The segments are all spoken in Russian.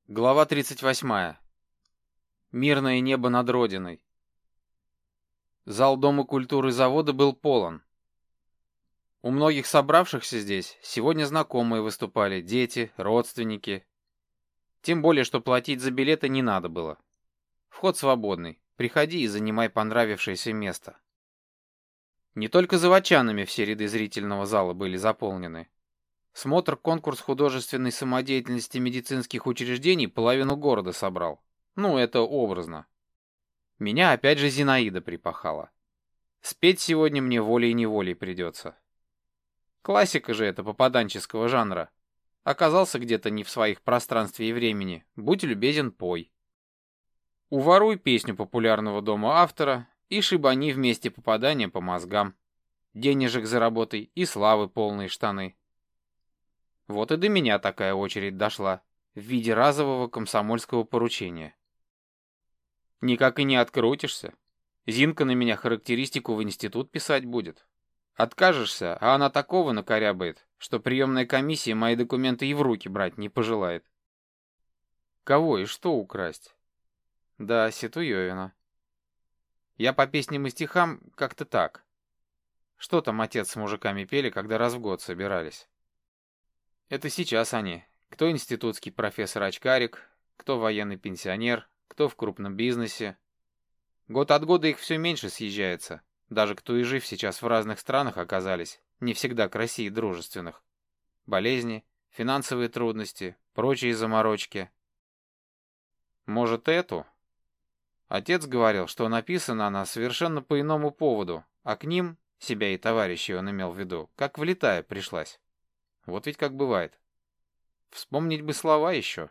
Глава 38. Мирное небо над Родиной. Зал Дома культуры завода был полон. У многих собравшихся здесь сегодня знакомые выступали, дети, родственники. Тем более, что платить за билеты не надо было. Вход свободный. Приходи и занимай понравившееся место. Не только заводчанами все ряды зрительного зала были заполнены. Смотр-конкурс художественной самодеятельности медицинских учреждений половину города собрал. Ну, это образно. Меня опять же Зинаида припахала. Спеть сегодня мне волей-неволей придется. Классика же это попаданческого жанра. Оказался где-то не в своих пространстве и времени. Будь любезен, пой. Уворуй песню популярного дома автора и шибани вместе попадания по мозгам. Денежек заработай и славы полные штаны. Вот и до меня такая очередь дошла, в виде разового комсомольского поручения. Никак и не открутишься. Зинка на меня характеристику в институт писать будет. Откажешься, а она такого накорябает, что приемная комиссия мои документы и в руки брать не пожелает. Кого и что украсть? Да, Ситуевина. Я по песням и стихам как-то так. Что там отец с мужиками пели, когда раз в год собирались? Это сейчас они. Кто институтский профессор-очкарик, кто военный пенсионер, кто в крупном бизнесе. Год от года их все меньше съезжается. Даже кто и жив сейчас в разных странах оказались, не всегда к России дружественных. Болезни, финансовые трудности, прочие заморочки. Может, эту? Отец говорил, что написана она совершенно по иному поводу, а к ним, себя и товарищей он имел в виду, как влетая пришлась. Вот ведь как бывает. Вспомнить бы слова еще.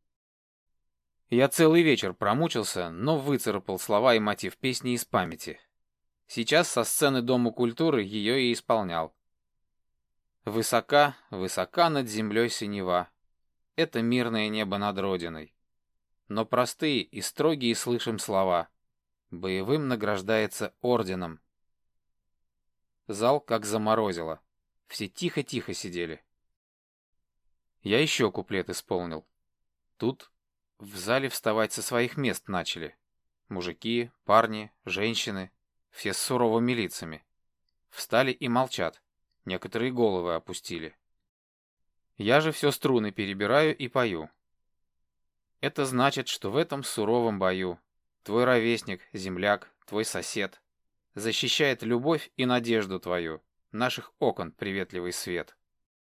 Я целый вечер промучился, но выцарапал слова и мотив песни из памяти. Сейчас со сцены Дома культуры ее и исполнял. Высока, высока над землей синева. Это мирное небо над Родиной. Но простые и строгие слышим слова. Боевым награждается орденом. Зал как заморозило. Все тихо-тихо сидели. Я еще куплет исполнил. Тут в зале вставать со своих мест начали. Мужики, парни, женщины, все с суровыми лицами. Встали и молчат. Некоторые головы опустили. Я же все струны перебираю и пою. Это значит, что в этом суровом бою твой ровесник, земляк, твой сосед защищает любовь и надежду твою, наших окон приветливый свет.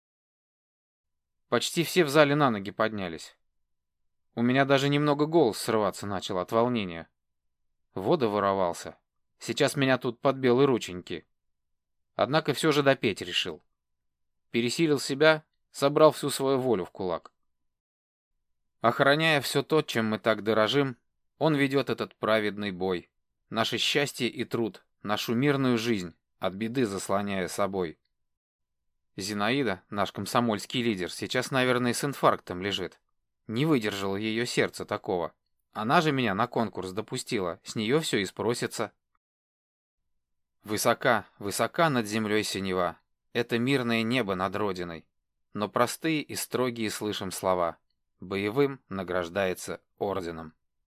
Почти все в зале на ноги поднялись. У меня даже немного голос срываться начал от волнения. Вода воровался. Сейчас меня тут под белые рученьки. Однако все же допеть решил. Пересилил себя, собрал всю свою волю в кулак. Охраняя все то, чем мы так дорожим, он ведет этот праведный бой. Наше счастье и труд, нашу мирную жизнь, от беды заслоняя собой. Зинаида, наш комсомольский лидер, сейчас, наверное, с инфарктом лежит. Не выдержало ее сердце такого. Она же меня на конкурс допустила, с нее все и спросится. Высока, высока над землей синева. Это мирное небо над Родиной. Но простые и строгие слышим слова. Боевым награждается орденом.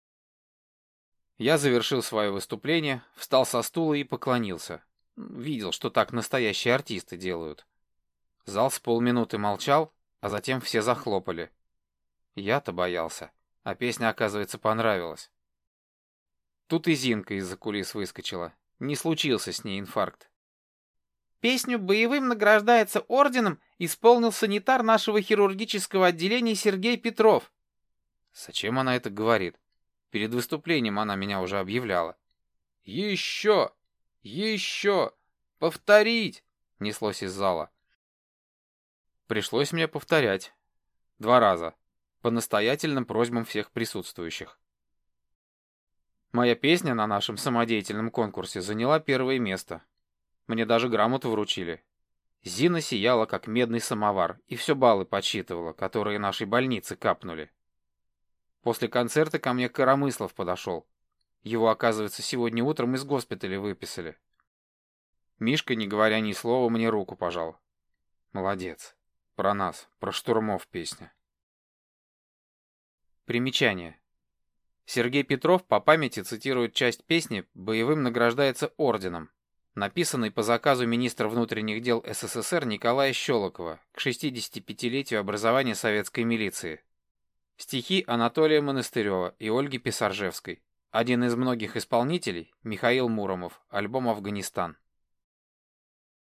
Я завершил свое выступление, встал со стула и поклонился. Видел, что так настоящие артисты делают. Зал с полминуты молчал, а затем все захлопали. Я-то боялся, а песня, оказывается, понравилась. Тут и Зинка из-за кулис выскочила. Не случился с ней инфаркт. Песню «Боевым награждается орденом» исполнил санитар нашего хирургического отделения Сергей Петров. Зачем она это говорит? Перед выступлением она меня уже объявляла. «Еще! Еще! Повторить!» неслось из зала. Пришлось мне повторять. 2 раза. По настоятельным просьбам всех присутствующих. Моя песня на нашем самодеятельном конкурсе заняла 1-е место. Мне даже грамоту вручили. Зина сияла, как медный самовар, и все баллы подсчитывала, которые нашей больнице капнули. После концерта ко мне Коромыслов подошел. Его, оказывается, сегодня утром из госпиталя выписали. Мишка, не говоря ни слова, мне руку пожал. Молодец. Про нас, про штурмов песня. Примечание. Сергей Петров по памяти цитирует часть песни «Боевым награждается орденом», написанной по заказу министра внутренних дел СССР Николая Щелокова к 65-летию образования советской милиции. Стихи Анатолия Монастырева и Ольги Писаржевской. Один из многих исполнителей — Михаил Муромов, альбом «Афганистан».